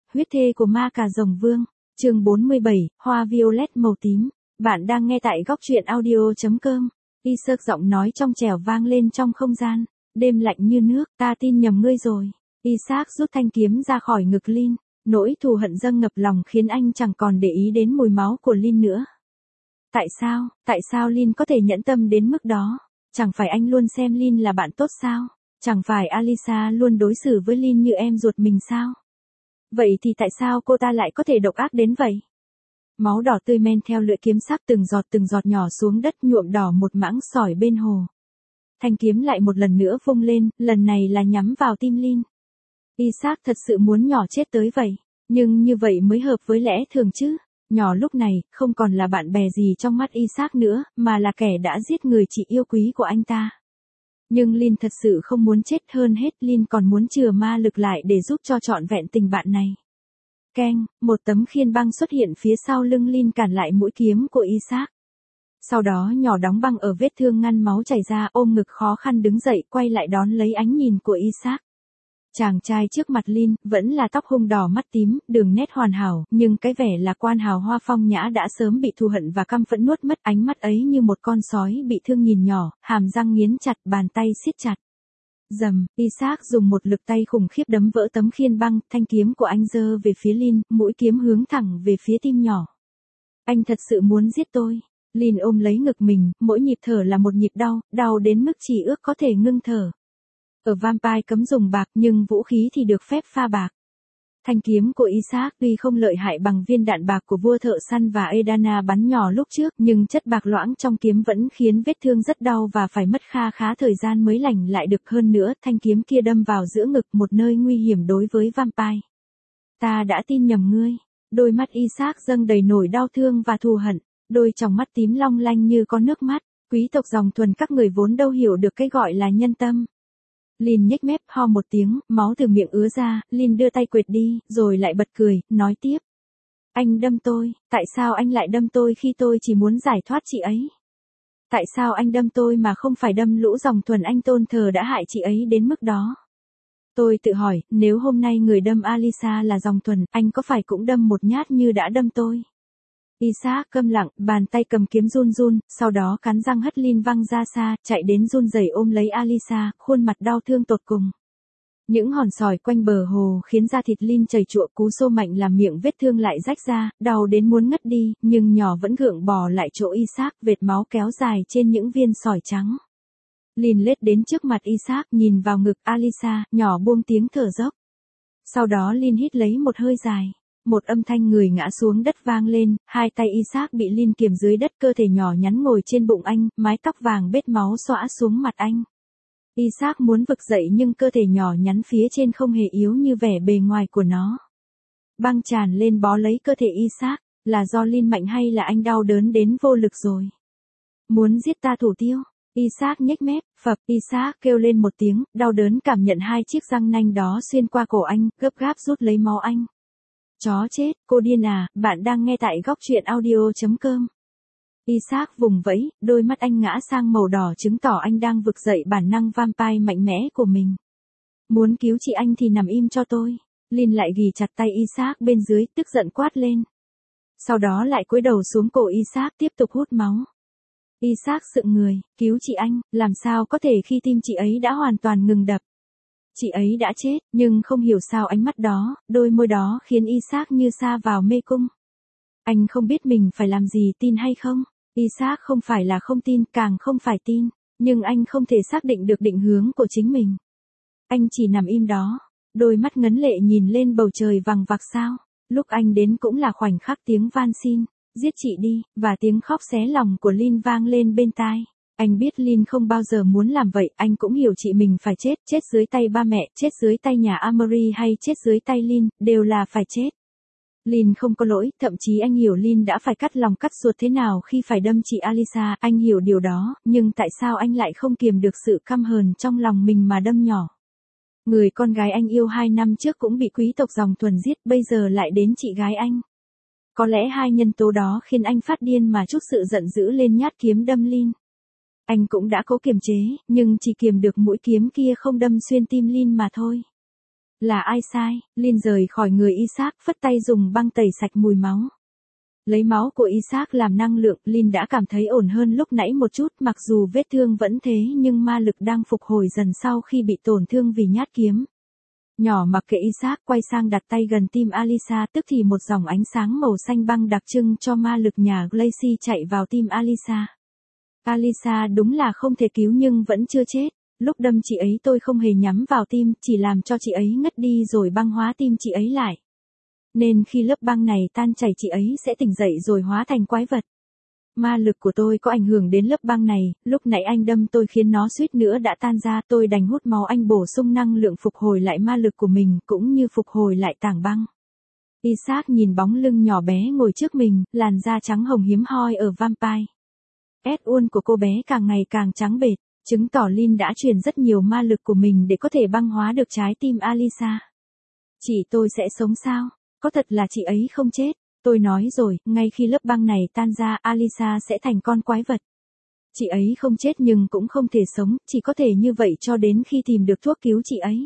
huyết thê của ma cà rồng vương, chương 47, hoa violet màu tím. Bạn đang nghe tại góc truyện audio.com. Isaac giọng nói trong trẻo vang lên trong không gian. Đêm lạnh như nước, ta tin nhầm ngươi rồi. Isaac rút thanh kiếm ra khỏi ngực Lin. Nỗi thù hận dâng ngập lòng khiến anh chẳng còn để ý đến mùi máu của Lin nữa. Tại sao Lin có thể nhẫn tâm đến mức đó? Chẳng phải anh luôn xem Lin là bạn tốt sao? Chẳng phải Alisa luôn đối xử với Lin như em ruột mình sao? Vậy thì tại sao cô ta lại có thể độc ác đến vậy? Máu đỏ tươi men theo lưỡi kiếm sắc từng giọt nhỏ xuống đất nhuộm đỏ một mảng sỏi bên hồ. Thanh kiếm lại một lần nữa vung lên, lần này là nhắm vào tim Lin. Isaac thật sự muốn nhỏ chết tới vậy, nhưng như vậy mới hợp với lẽ thường chứ. Nhỏ lúc này, không còn là bạn bè gì trong mắt Isaac nữa, mà là kẻ đã giết người chị yêu quý của anh ta. Nhưng Lin thật sự không muốn chết, hơn hết Lin còn muốn chừa ma lực lại để giúp cho trọn vẹn tình bạn này. Keng, một tấm khiên băng xuất hiện phía sau lưng Lin cản lại mũi kiếm của Isaac. Sau đó nhỏ đóng băng ở vết thương ngăn máu chảy ra, ôm ngực khó khăn đứng dậy quay lại đón lấy ánh nhìn của Isaac. Chàng trai trước mặt Lin, vẫn là tóc hung đỏ mắt tím, đường nét hoàn hảo, nhưng cái vẻ lạc quan hào hoa phong nhã đã sớm bị thù hận và căm phẫn nuốt mất, ánh mắt ấy như một con sói bị thương nhìn nhỏ, hàm răng nghiến chặt, bàn tay siết chặt. Dầm, Isaac dùng một lực tay khủng khiếp đấm vỡ tấm khiên băng, thanh kiếm của anh giơ về phía Lin, mũi kiếm hướng thẳng về phía tim nhỏ. Anh thật sự muốn giết tôi. Lin ôm lấy ngực mình, mỗi nhịp thở là một nhịp đau, đau đến mức chỉ ước có thể ngưng thở. Ở Vampire cấm dùng bạc nhưng vũ khí thì được phép pha bạc. Thanh kiếm của Isaac tuy không lợi hại bằng viên đạn bạc của vua thợ săn và Edana bắn nhỏ lúc trước, nhưng chất bạc loãng trong kiếm vẫn khiến vết thương rất đau và phải mất khá thời gian mới lành lại được. Hơn nữa, thanh kiếm kia đâm vào giữa ngực, một nơi nguy hiểm đối với Vampire. Ta đã tin nhầm ngươi. Đôi mắt Isaac dâng đầy nỗi đau thương và thù hận, đôi tròng mắt tím long lanh như có nước mắt. Quý tộc dòng thuần các người vốn đâu hiểu được cái gọi là nhân tâm. Lin nhếch mép ho một tiếng, máu từ miệng ứa ra, Lin đưa tay quệt đi, rồi lại bật cười, nói tiếp. Anh đâm tôi, tại sao anh lại đâm tôi khi tôi chỉ muốn giải thoát chị ấy? Tại sao anh đâm tôi mà không phải đâm lũ dòng thuần anh tôn thờ đã hại chị ấy đến mức đó? Tôi tự hỏi, nếu hôm nay người đâm Alisa là dòng thuần, anh có phải cũng đâm một nhát như đã đâm tôi? Isaac câm lặng, bàn tay cầm kiếm run, sau đó cắn răng hất Lin văng ra xa, chạy đến run rẩy ôm lấy Alisa, khuôn mặt đau thương tột cùng. Những hòn sỏi quanh bờ hồ khiến da thịt Lin chảy chụa, cú xô mạnh làm miệng vết thương lại rách ra, đau đến muốn ngất đi, nhưng nhỏ vẫn gượng bò lại chỗ Isaac, vệt máu kéo dài trên những viên sỏi trắng. Lin lết đến trước mặt Isaac, nhìn vào ngực Alisa, nhỏ buông tiếng thở dốc. Sau đó Lin hít lấy một hơi dài. Một âm thanh người ngã xuống đất vang lên, hai tay Isaac bị Lin kiềm dưới đất, cơ thể nhỏ nhắn ngồi trên bụng anh, mái tóc vàng bết máu xõa xuống mặt anh. Isaac muốn vực dậy nhưng cơ thể nhỏ nhắn phía trên không hề yếu như vẻ bề ngoài của nó. Băng tràn lên bó lấy cơ thể Isaac, là do Lin mạnh hay là anh đau đớn đến vô lực rồi? Muốn giết ta thủ tiêu? Isaac nhếch mép, phập, Isaac kêu lên một tiếng, đau đớn cảm nhận hai chiếc răng nanh đó xuyên qua cổ anh, gấp gáp rút lấy máu anh. Chó chết, cô điên à, bạn đang nghe tại góc truyện audio.com. Isaac vùng vẫy, đôi mắt anh ngã sang màu đỏ chứng tỏ anh đang vực dậy bản năng vampire mạnh mẽ của mình. Muốn cứu chị anh thì nằm im cho tôi. Lin lại ghì chặt tay Isaac bên dưới, tức giận quát lên. Sau đó lại cúi đầu xuống cổ Isaac tiếp tục hút máu. Isaac sững người, cứu chị anh, làm sao có thể khi tim chị ấy đã hoàn toàn ngừng đập. Chị ấy đã chết, nhưng không hiểu sao ánh mắt đó, đôi môi đó khiến Isaac như sa vào mê cung. Anh không biết mình phải làm gì, tin hay không? Isaac không phải là không tin, càng không phải tin, nhưng anh không thể xác định được định hướng của chính mình. Anh chỉ nằm im đó, đôi mắt ngấn lệ nhìn lên bầu trời vằng vặc sao. Lúc anh đến cũng là khoảnh khắc tiếng van xin, giết chị đi, và tiếng khóc xé lòng của Lin vang lên bên tai. Anh biết Lin không bao giờ muốn làm vậy, anh cũng hiểu chị mình phải chết, chết dưới tay ba mẹ, chết dưới tay nhà Amory hay chết dưới tay Lin, đều là phải chết. Lin không có lỗi, thậm chí anh hiểu Lin đã phải cắt lòng cắt ruột thế nào khi phải đâm chị Alisa, anh hiểu điều đó, nhưng tại sao anh lại không kiềm được sự căm hờn trong lòng mình mà đâm nhỏ. Người con gái anh yêu 2 năm trước cũng bị quý tộc dòng thuần giết, bây giờ lại đến chị gái anh. Có lẽ hai nhân tố đó khiến anh phát điên mà trút sự giận dữ lên nhát kiếm đâm Lin. Anh cũng đã cố kiềm chế, nhưng chỉ kiềm được mũi kiếm kia không đâm xuyên tim Lin mà thôi. Là ai sai? Lin rời khỏi người Isaac, phất tay dùng băng tẩy sạch mùi máu. Lấy máu của Isaac làm năng lượng, Lin đã cảm thấy ổn hơn lúc nãy một chút, mặc dù vết thương vẫn thế nhưng ma lực đang phục hồi dần sau khi bị tổn thương vì nhát kiếm. Nhỏ mặc kệ Isaac, quay sang đặt tay gần tim Alyssa, tức thì một dòng ánh sáng màu xanh băng đặc trưng cho ma lực nhà Glacy chạy vào tim Alyssa. Alyssa đúng là không thể cứu nhưng vẫn chưa chết. Lúc đâm chị ấy tôi không hề nhắm vào tim, chỉ làm cho chị ấy ngất đi rồi băng hóa tim chị ấy lại. Nên khi lớp băng này tan chảy chị ấy sẽ tỉnh dậy rồi hóa thành quái vật. Ma lực của tôi có ảnh hưởng đến lớp băng này, lúc nãy anh đâm tôi khiến nó suýt nữa đã tan ra, tôi đành hút máu anh bổ sung năng lượng phục hồi lại ma lực của mình cũng như phục hồi lại tảng băng. Isaac nhìn bóng lưng nhỏ bé ngồi trước mình, làn da trắng hồng hiếm hoi ở Vampire. Edward của cô bé càng ngày càng trắng bệch, chứng tỏ Lin đã truyền rất nhiều ma lực của mình để có thể băng hóa được trái tim Alyssa. Chị tôi sẽ sống sao? Có thật là chị ấy không chết? Tôi nói rồi, ngay khi lớp băng này tan ra, Alyssa sẽ thành con quái vật. Chị ấy không chết nhưng cũng không thể sống, chỉ có thể như vậy cho đến khi tìm được thuốc cứu chị ấy.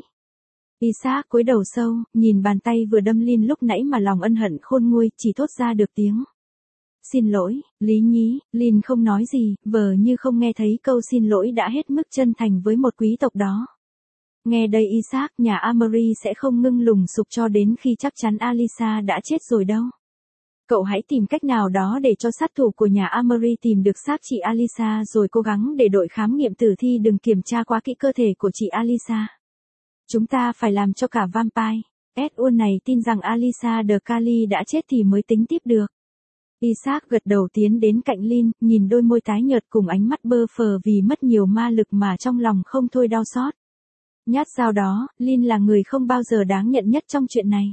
Isaac cúi đầu sâu, nhìn bàn tay vừa đâm Lin lúc nãy mà lòng ân hận khôn nguôi, chỉ thốt ra được tiếng. Xin lỗi, Lý nhí, Lin không nói gì, vờ như không nghe thấy câu xin lỗi đã hết mức chân thành với một quý tộc đó. Nghe đây Isaac, nhà Amory sẽ không ngưng lùng sục cho đến khi chắc chắn Alyssa đã chết rồi đâu. Cậu hãy tìm cách nào đó để cho sát thủ của nhà Amory tìm được xác chị Alyssa rồi cố gắng để đội khám nghiệm tử thi đừng kiểm tra quá kỹ cơ thể của chị Alyssa. Chúng ta phải làm cho cả Vampire. Edward này tin rằng Alyssa de Cali đã chết thì mới tính tiếp được. Isaac gật đầu tiến đến cạnh Lin, nhìn đôi môi tái nhợt cùng ánh mắt bơ phờ vì mất nhiều ma lực mà trong lòng không thôi đau xót. Nhát dao đó, Lin là người không bao giờ đáng nhận nhất trong chuyện này.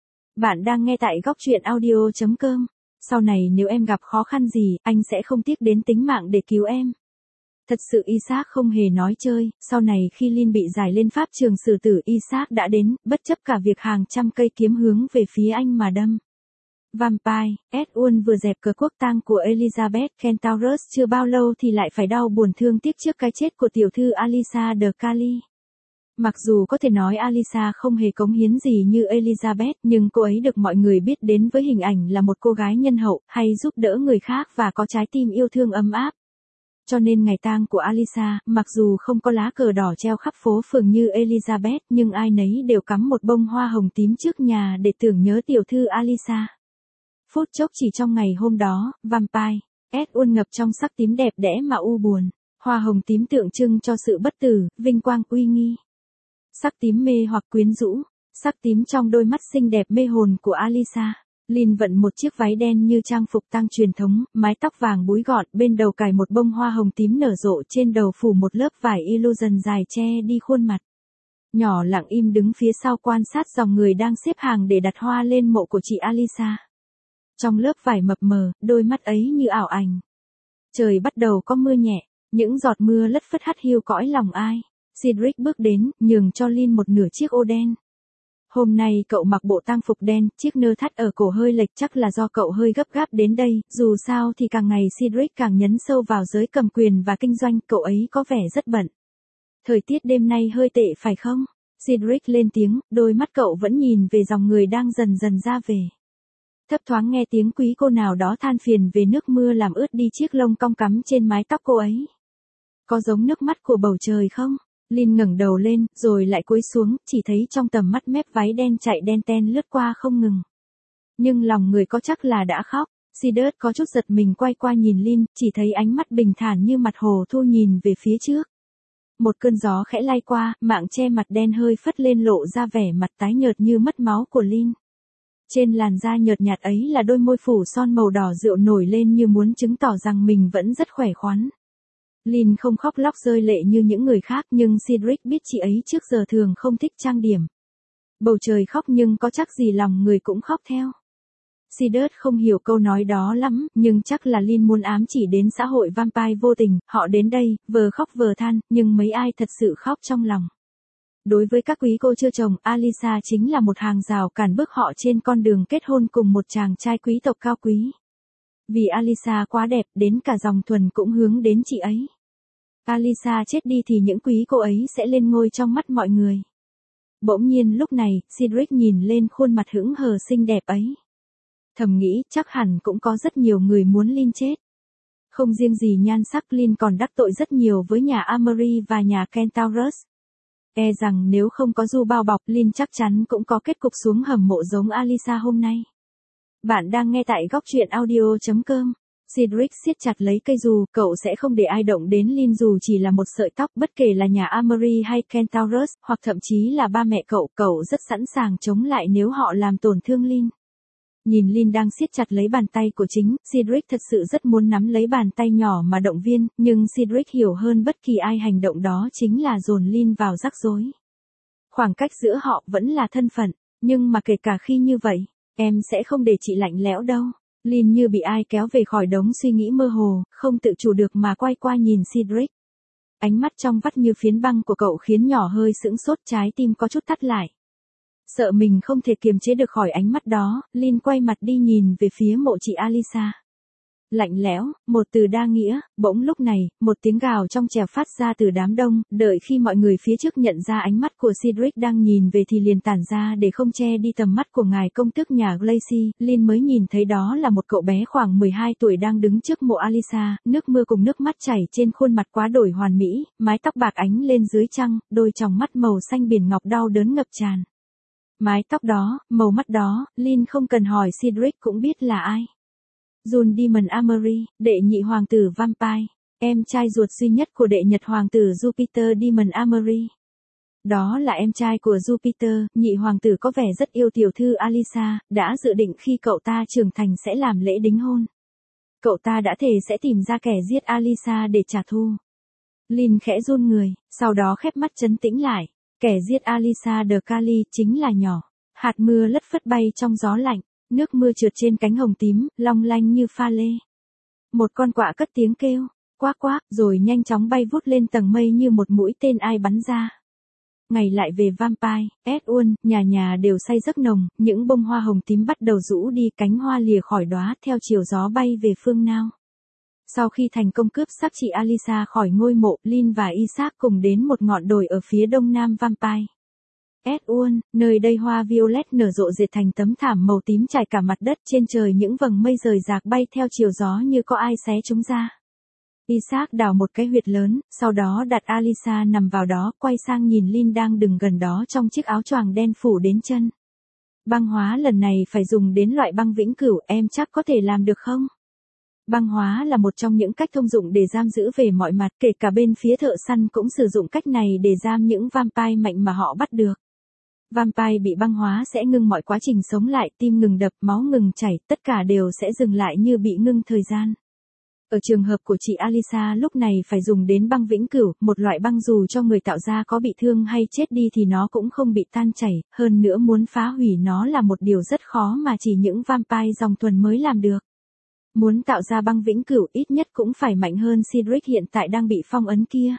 Bạn đang nghe tại góc truyện audio.com. Sau này nếu em gặp khó khăn gì, anh sẽ không tiếc đến tính mạng để cứu em. Thật sự Isaac không hề nói chơi, sau này khi Lin bị giải lên pháp trường xử tử Isaac đã đến, bất chấp cả việc hàng trăm cây kiếm hướng về phía anh mà đâm. Vampire, Edward vừa dẹp cờ quốc tang của Elizabeth Kentaurus chưa bao lâu thì lại phải đau buồn thương tiếc trước cái chết của tiểu thư Alyssa de Cali. Mặc dù có thể nói Alyssa không hề cống hiến gì như Elizabeth nhưng cô ấy được mọi người biết đến với hình ảnh là một cô gái nhân hậu, hay giúp đỡ người khác và có trái tim yêu thương ấm áp. Cho nên ngày tang của Alyssa, mặc dù không có lá cờ đỏ treo khắp phố phường như Elizabeth nhưng ai nấy đều cắm một bông hoa hồng tím trước nhà để tưởng nhớ tiểu thư Alyssa. Phút chốc chỉ trong ngày hôm đó, Vampire, Edward ngập trong sắc tím đẹp đẽ mà u buồn. Hoa hồng tím tượng trưng cho sự bất tử, vinh quang uy nghi. Sắc tím mê hoặc quyến rũ, sắc tím trong đôi mắt xinh đẹp mê hồn của Alyssa. Lin vận một chiếc váy đen như trang phục tang truyền thống, mái tóc vàng búi gọn, bên đầu cài một bông hoa hồng tím nở rộ, trên đầu phủ một lớp vải illusion dài che đi khuôn mặt. Nhỏ lặng im đứng phía sau quan sát dòng người đang xếp hàng để đặt hoa lên mộ của chị Alyssa. Trong lớp vải mập mờ, đôi mắt ấy như ảo ảnh. Trời bắt đầu có mưa nhẹ, những giọt mưa lất phất hắt hiu cõi lòng ai. Cedric bước đến, nhường cho Lin một nửa chiếc ô đen. Hôm nay cậu mặc bộ tang phục đen, chiếc nơ thắt ở cổ hơi lệch chắc là do cậu hơi gấp gáp đến đây, dù sao thì càng ngày Cedric càng nhấn sâu vào giới cầm quyền và kinh doanh, cậu ấy có vẻ rất bận. Thời tiết đêm nay hơi tệ phải không? Cedric lên tiếng, đôi mắt cậu vẫn nhìn về dòng người đang dần dần ra về. Thấp thoáng nghe tiếng quý cô nào đó than phiền về nước mưa làm ướt đi chiếc lông cong cắm trên mái tóc cô ấy. Có giống nước mắt của bầu trời không? Lin ngẩng đầu lên, rồi lại cúi xuống, chỉ thấy trong tầm mắt mép váy đen chạy đen ten lướt qua không ngừng. Nhưng lòng người có chắc là đã khóc. Cedric có chút giật mình quay qua nhìn Lin, chỉ thấy ánh mắt bình thản như mặt hồ thu nhìn về phía trước. Một cơn gió khẽ lay qua, mạng che mặt đen hơi phất lên lộ ra vẻ mặt tái nhợt như mất máu của Lin. Trên làn da nhợt nhạt ấy là đôi môi phủ son màu đỏ rượu nổi lên như muốn chứng tỏ rằng mình vẫn rất khỏe khoắn. Lin không khóc lóc rơi lệ như những người khác nhưng Cedric biết chị ấy trước giờ thường không thích trang điểm. Bầu trời khóc nhưng có chắc gì lòng người cũng khóc theo. Cedric không hiểu câu nói đó lắm, nhưng chắc là Lin muốn ám chỉ đến xã hội Vampire vô tình, họ đến đây, vừa khóc vừa than, nhưng mấy ai thật sự khóc trong lòng. Đối với các quý cô chưa chồng, Alyssa chính là một hàng rào cản bước họ trên con đường kết hôn cùng một chàng trai quý tộc cao quý. Vì Alyssa quá đẹp, đến cả dòng thuần cũng hướng đến chị ấy. Alyssa chết đi thì những quý cô ấy sẽ lên ngôi trong mắt mọi người. Bỗng nhiên lúc này, Cedric nhìn lên khuôn mặt hững hờ xinh đẹp ấy. Thầm nghĩ chắc hẳn cũng có rất nhiều người muốn Lynn chết. Không riêng gì nhan sắc, Lynn còn đắc tội rất nhiều với nhà Amory và nhà Kentaurus. E rằng nếu không có du bao bọc, Lynn chắc chắn cũng có kết cục xuống hầm mộ giống Alyssa hôm nay. Bạn đang nghe tại góc truyện audio.com. Cedric siết chặt lấy cây dù, cậu sẽ không để ai động đến Lynn dù chỉ là một sợi tóc, bất kể là nhà Amory hay Kentaurus, hoặc thậm chí là ba mẹ cậu rất sẵn sàng chống lại nếu họ làm tổn thương Lynn. Nhìn Lynn đang siết chặt lấy bàn tay của chính, Cedric thật sự rất muốn nắm lấy bàn tay nhỏ mà động viên, nhưng Cedric hiểu hơn bất kỳ ai hành động đó chính là dồn Lynn vào rắc rối. Khoảng cách giữa họ vẫn là thân phận, nhưng mà kể cả khi như vậy, em sẽ không để chị lạnh lẽo đâu. Lynn như bị ai kéo về khỏi đống suy nghĩ mơ hồ, không tự chủ được mà quay qua nhìn Cedric. Ánh mắt trong vắt như phiến băng của cậu khiến nhỏ hơi sững sốt, trái tim có chút thắt lại. Sợ mình không thể kiềm chế được khỏi ánh mắt đó, Lynn quay mặt đi nhìn về phía mộ chị Alyssa. Lạnh lẽo, một từ đa nghĩa, bỗng lúc này, một tiếng gào trong trẻo phát ra từ đám đông, đợi khi mọi người phía trước nhận ra ánh mắt của Cedric đang nhìn về thì liền tản ra để không che đi tầm mắt của ngài công tước nhà Glacy, Lynn mới nhìn thấy đó là một cậu bé khoảng 12 tuổi đang đứng trước mộ Alyssa, nước mưa cùng nước mắt chảy trên khuôn mặt quá đổi hoàn mỹ, mái tóc bạc ánh lên dưới trăng, đôi tròng mắt màu xanh biển ngọc đau đớn ngập tràn. Mái tóc đó, màu mắt đó, Lynn không cần hỏi Cedric cũng biết là ai. Jun Demon Amory, đệ nhị hoàng tử Vampire, em trai ruột duy nhất của đệ nhật hoàng tử Jupiter Demon Amory. Đó là em trai của Jupiter, nhị hoàng tử có vẻ rất yêu tiểu thư Alyssa, đã dự định khi cậu ta trưởng thành sẽ làm lễ đính hôn. Cậu ta đã thề sẽ tìm ra kẻ giết Alyssa để trả thù. Lynn khẽ run người, sau đó khép mắt trấn tĩnh lại. Kẻ giết Alyssa de Cali chính là nhỏ. Hạt mưa lất phất bay trong gió lạnh, nước mưa trượt trên cánh hồng tím, long lanh như pha lê. Một con quạ cất tiếng kêu, quác quác, rồi nhanh chóng bay vút lên tầng mây như một mũi tên ai bắn ra. Ngày lại về Vampire, Edward, nhà đều say giấc nồng, những bông hoa hồng tím bắt đầu rũ đi, cánh hoa lìa khỏi đóa theo chiều gió bay về phương nào. Sau khi thành công cướp xác chị Alyssa khỏi ngôi mộ, Lynn và Isaac cùng đến một ngọn đồi ở phía đông nam Vampire. Edward, nơi đây hoa violet nở rộ dệt thành tấm thảm màu tím trải cả mặt đất, trên trời những vầng mây rời rạc bay theo chiều gió như có ai xé chúng ra. Isaac đào một cái huyệt lớn, sau đó đặt Alyssa nằm vào đó, quay sang nhìn Lynn đang đứng gần đó trong chiếc áo choàng đen phủ đến chân. Băng hóa lần này phải dùng đến loại băng vĩnh cửu, em chắc có thể làm được không? Băng hóa là một trong những cách thông dụng để giam giữ về mọi mặt, kể cả bên phía thợ săn cũng sử dụng cách này để giam những vampire mạnh mà họ bắt được. Vampire bị băng hóa sẽ ngưng mọi quá trình sống lại, tim ngừng đập, máu ngừng chảy, tất cả đều sẽ dừng lại như bị ngưng thời gian. Ở trường hợp của chị Alyssa lúc này phải dùng đến băng vĩnh cửu, một loại băng dù cho người tạo ra có bị thương hay chết đi thì nó cũng không bị tan chảy, hơn nữa muốn phá hủy nó là một điều rất khó mà chỉ những vampire dòng thuần mới làm được. Muốn tạo ra băng vĩnh cửu ít nhất cũng phải mạnh hơn Cedric hiện tại đang bị phong ấn kia.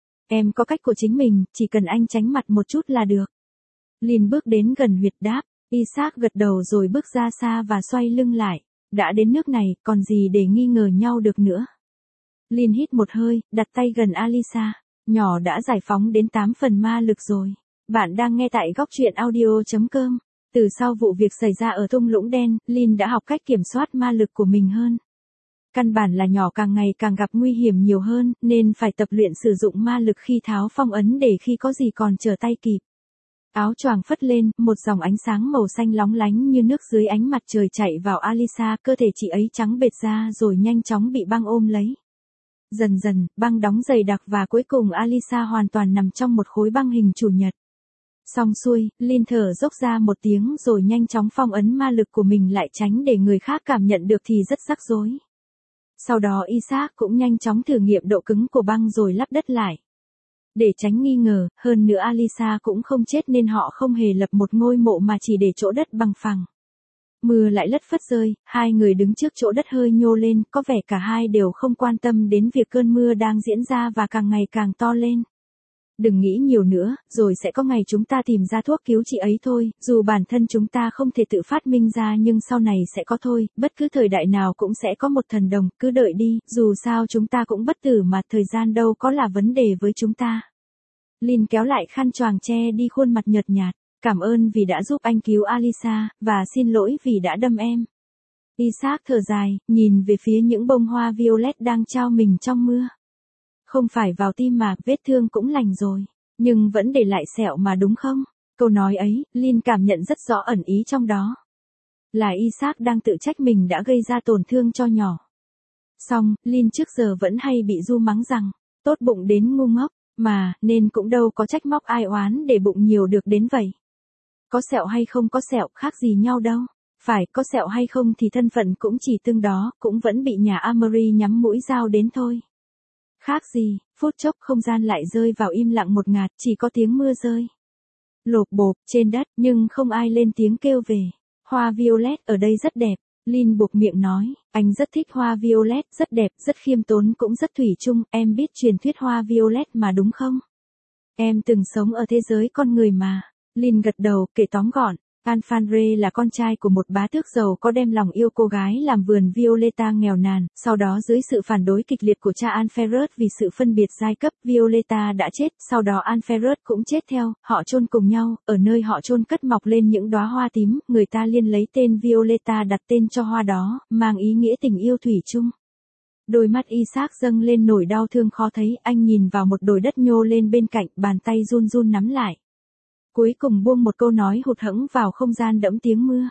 Em có cách của chính mình, chỉ cần anh tránh mặt một chút là được. Lynn bước đến gần huyệt đáp, Isaac gật đầu rồi bước ra xa và xoay lưng lại. Đã đến nước này, còn gì để nghi ngờ nhau được nữa. Lynn hít một hơi, đặt tay gần Alyssa. Nhỏ đã giải phóng đến 8 phần ma lực rồi. Bạn đang nghe tại góc truyện audio.com. Từ sau vụ việc xảy ra ở thung lũng đen, Lynn đã học cách kiểm soát ma lực của mình hơn. Căn bản là nhỏ càng ngày càng gặp nguy hiểm nhiều hơn, nên phải tập luyện sử dụng ma lực khi tháo phong ấn để khi có gì còn trở tay kịp. Áo choàng phất lên, một dòng ánh sáng màu xanh lóng lánh như nước dưới ánh mặt trời chạy vào Alyssa, cơ thể chị ấy trắng bệt ra rồi nhanh chóng bị băng ôm lấy. Dần dần, băng đóng dày đặc và cuối cùng Alyssa hoàn toàn nằm trong một khối băng hình chủ nhật. Xong xuôi, Lynn thở dốc ra một tiếng rồi nhanh chóng phong ấn ma lực của mình lại, tránh để người khác cảm nhận được thì rất rắc rối. Sau đó Isaac cũng nhanh chóng thử nghiệm độ cứng của băng rồi lắp đất lại. Để tránh nghi ngờ, hơn nữa Alyssa cũng không chết nên họ không hề lập một ngôi mộ mà chỉ để chỗ đất bằng phẳng. Mưa lại lất phất rơi, hai người đứng trước chỗ đất hơi nhô lên, có vẻ cả hai đều không quan tâm đến việc cơn mưa đang diễn ra và càng ngày càng to lên. Đừng nghĩ nhiều nữa, rồi sẽ có ngày chúng ta tìm ra thuốc cứu chị ấy thôi, dù bản thân chúng ta không thể tự phát minh ra nhưng sau này sẽ có thôi, bất cứ thời đại nào cũng sẽ có một thần đồng, cứ đợi đi, dù sao chúng ta cũng bất tử mà, thời gian đâu có là vấn đề với chúng ta. Lynn kéo lại khăn choàng che đi khuôn mặt nhợt nhạt. Cảm ơn vì đã giúp anh cứu Alisa, và xin lỗi vì đã đâm em. Isaac thở dài, nhìn về phía những bông hoa violet đang trao mình trong mưa. Không phải vào tim mà, vết thương cũng lành rồi. Nhưng vẫn để lại sẹo mà đúng không? Câu nói ấy, Lynn cảm nhận rất rõ ẩn ý trong đó. Là Isaac đang tự trách mình đã gây ra tổn thương cho nhỏ. Xong, Lynn trước giờ vẫn hay bị Du mắng rằng, tốt bụng đến ngu ngốc, mà, nên cũng đâu có trách móc ai oán để bụng nhiều được đến vậy. Có sẹo hay không có sẹo khác gì nhau đâu. Phải, có sẹo hay không thì thân phận cũng chỉ tương đó, cũng vẫn bị nhà Amory nhắm mũi dao đến thôi. Khác gì, phút chốc không gian lại rơi vào im lặng một ngạt, chỉ có tiếng mưa rơi. Lộp bộp, trên đất, nhưng không ai lên tiếng kêu về. Hoa violet ở đây rất đẹp, Lynn buộc miệng nói, anh rất thích hoa violet, rất đẹp, rất khiêm tốn cũng rất thủy chung, em biết truyền thuyết hoa violet mà đúng không? Em từng sống ở thế giới con người mà. Lynn gật đầu, kể tóm gọn. Alphonse là con trai của một bá tước giàu có đem lòng yêu cô gái làm vườn Violeta nghèo nàn, sau đó dưới sự phản đối kịch liệt của cha Alferus vì sự phân biệt giai cấp, Violeta đã chết, sau đó Alferus cũng chết theo, họ chôn cùng nhau, ở nơi họ chôn cất mọc lên những đóa hoa tím, người ta liên lấy tên Violeta đặt tên cho hoa đó, mang ý nghĩa tình yêu thủy chung. Đôi mắt Isaac dâng lên nỗi đau thương khó thấy, anh nhìn vào một đồi đất nhô lên bên cạnh, bàn tay run run nắm lại. Cuối cùng buông một câu nói hụt hẫng vào không gian đẫm tiếng mưa.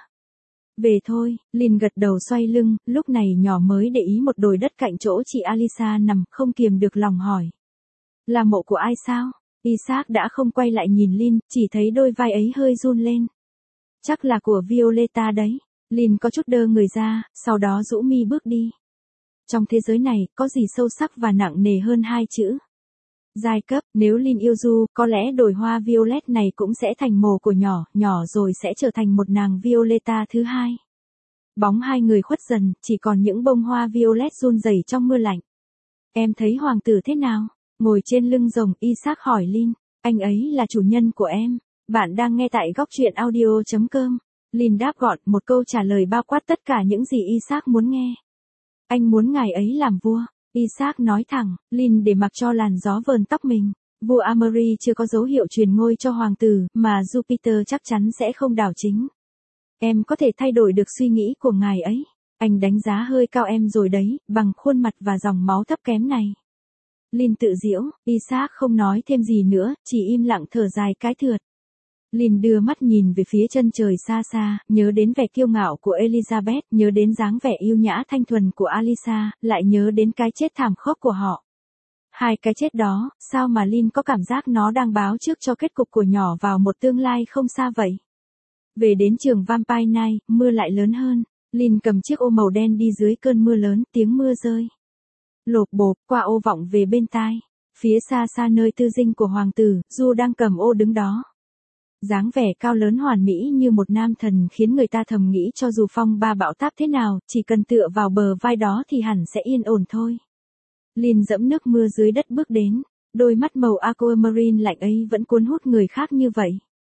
Về thôi, Lynn gật đầu xoay lưng, lúc này nhỏ mới để ý một đồi đất cạnh chỗ chị Alisa nằm, không kiềm được lòng hỏi. Là mộ của ai sao? Isaac đã không quay lại nhìn Lynn, chỉ thấy đôi vai ấy hơi run lên. Chắc là của Violeta đấy. Lynn có chút đơ người ra, sau đó rũ mi bước đi. Trong thế giới này, có gì sâu sắc và nặng nề hơn hai chữ? Giai cấp, nếu Lynn yêu Du, có lẽ đồi hoa violet này cũng sẽ thành mồ của nhỏ, nhỏ rồi sẽ trở thành một nàng Violeta thứ hai. Bóng hai người khuất dần, chỉ còn những bông hoa violet run rẩy trong mưa lạnh. Em thấy hoàng tử thế nào? Ngồi trên lưng rồng, Isaac hỏi Lynn. Anh ấy là chủ nhân của em. Bạn đang nghe tại góc truyện audio.com. Lynn đáp gọn, một câu trả lời bao quát tất cả những gì Isaac muốn nghe. Anh muốn ngài ấy làm vua. Isaac nói thẳng, Lynn để mặc cho làn gió vờn tóc mình. Vua Amory chưa có dấu hiệu truyền ngôi cho hoàng tử, mà Jupiter chắc chắn sẽ không đảo chính. Em có thể thay đổi được suy nghĩ của ngài ấy. Anh đánh giá hơi cao em rồi đấy, bằng khuôn mặt và dòng máu thấp kém này. Lynn tự giễu, Isaac không nói thêm gì nữa, chỉ im lặng thở dài cái thượt. Lynn đưa mắt nhìn về phía chân trời xa xa, nhớ đến vẻ kiêu ngạo của Elizabeth, nhớ đến dáng vẻ yêu nhã thanh thuần của Alisa, lại nhớ đến cái chết thảm khốc của họ. Hai cái chết đó, sao mà Lynn có cảm giác nó đang báo trước cho kết cục của nhỏ vào một tương lai không xa vậy? Về đến trường Vampire Night, mưa lại lớn hơn. Lynn cầm chiếc ô màu đen đi dưới cơn mưa lớn, tiếng mưa rơi. Lộp bộp, qua ô vọng về bên tai. Phía xa xa nơi tư dinh của hoàng tử, Du đang cầm ô đứng đó. Dáng vẻ cao lớn hoàn mỹ như một nam thần khiến người ta thầm nghĩ cho dù phong ba bão táp thế nào, chỉ cần tựa vào bờ vai đó thì hẳn sẽ yên ổn thôi. Lynn dẫm nước mưa dưới đất bước đến, đôi mắt màu aquamarine lạnh ấy vẫn cuốn hút người khác như vậy.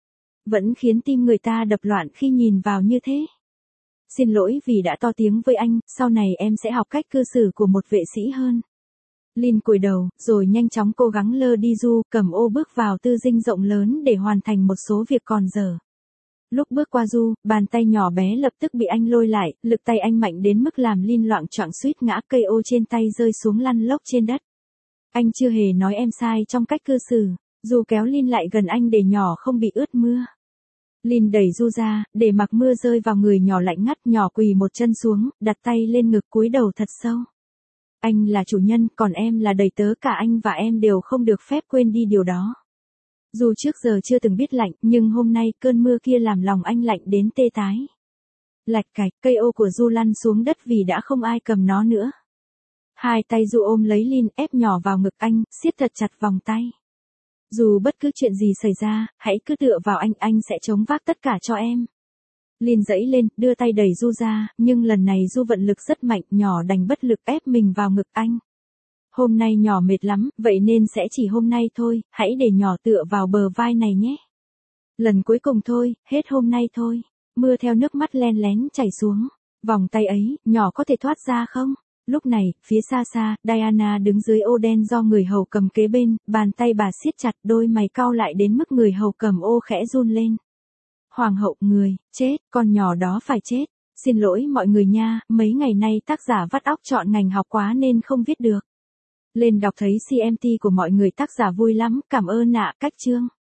Vẫn khiến tim người ta đập loạn khi nhìn vào như thế. Xin lỗi vì đã to tiếng với anh, sau này em sẽ học cách cư xử của một vệ sĩ hơn. Lynn cúi đầu, rồi nhanh chóng cố gắng lơ đi Du, cầm ô bước vào tư dinh rộng lớn để hoàn thành một số việc còn dở. Lúc bước qua Du, bàn tay nhỏ bé lập tức bị anh lôi lại, lực tay anh mạnh đến mức làm Lynn loạng choạng suýt ngã, cây ô trên tay rơi xuống lăn lóc trên đất. Anh chưa hề nói em sai trong cách cư xử. Du kéo Lynn lại gần anh để nhỏ không bị ướt mưa. Lynn đẩy Du ra, để mặc mưa rơi vào người nhỏ lạnh ngắt, nhỏ quỳ một chân xuống, đặt tay lên ngực cúi đầu thật sâu. Anh là chủ nhân, còn em là đầy tớ, cả anh và em đều không được phép quên đi điều đó. Dù trước giờ chưa từng biết lạnh, nhưng hôm nay cơn mưa kia làm lòng anh lạnh đến tê tái. Lạch cạch, cây ô của Du lăn xuống đất vì đã không ai cầm nó nữa. Hai tay Du ôm lấy Lynn, ép nhỏ vào ngực anh, siết thật chặt vòng tay. Dù bất cứ chuyện gì xảy ra, hãy cứ tựa vào anh sẽ chống vác tất cả cho em. Lynn giãy lên, đưa tay đẩy Du ra, nhưng lần này Du vận lực rất mạnh, nhỏ đành bất lực ép mình vào ngực anh. Hôm nay nhỏ mệt lắm, vậy nên sẽ chỉ hôm nay thôi, hãy để nhỏ tựa vào bờ vai này nhé. Lần cuối cùng thôi, hết hôm nay thôi. Mưa theo nước mắt len lén chảy xuống. Vòng tay ấy, nhỏ có thể thoát ra không? Lúc này, phía xa xa, Diana đứng dưới ô đen do người hầu cầm kế bên, bàn tay bà siết chặt, đôi mày cau lại đến mức người hầu cầm ô khẽ run lên. Hoàng hậu, người, chết, con nhỏ đó phải chết. Xin lỗi mọi người nha, mấy ngày nay tác giả vắt óc chọn ngành học quá nên không viết được. Lên đọc thấy CMT của mọi người tác giả vui lắm, cảm ơn ạ, cách chương.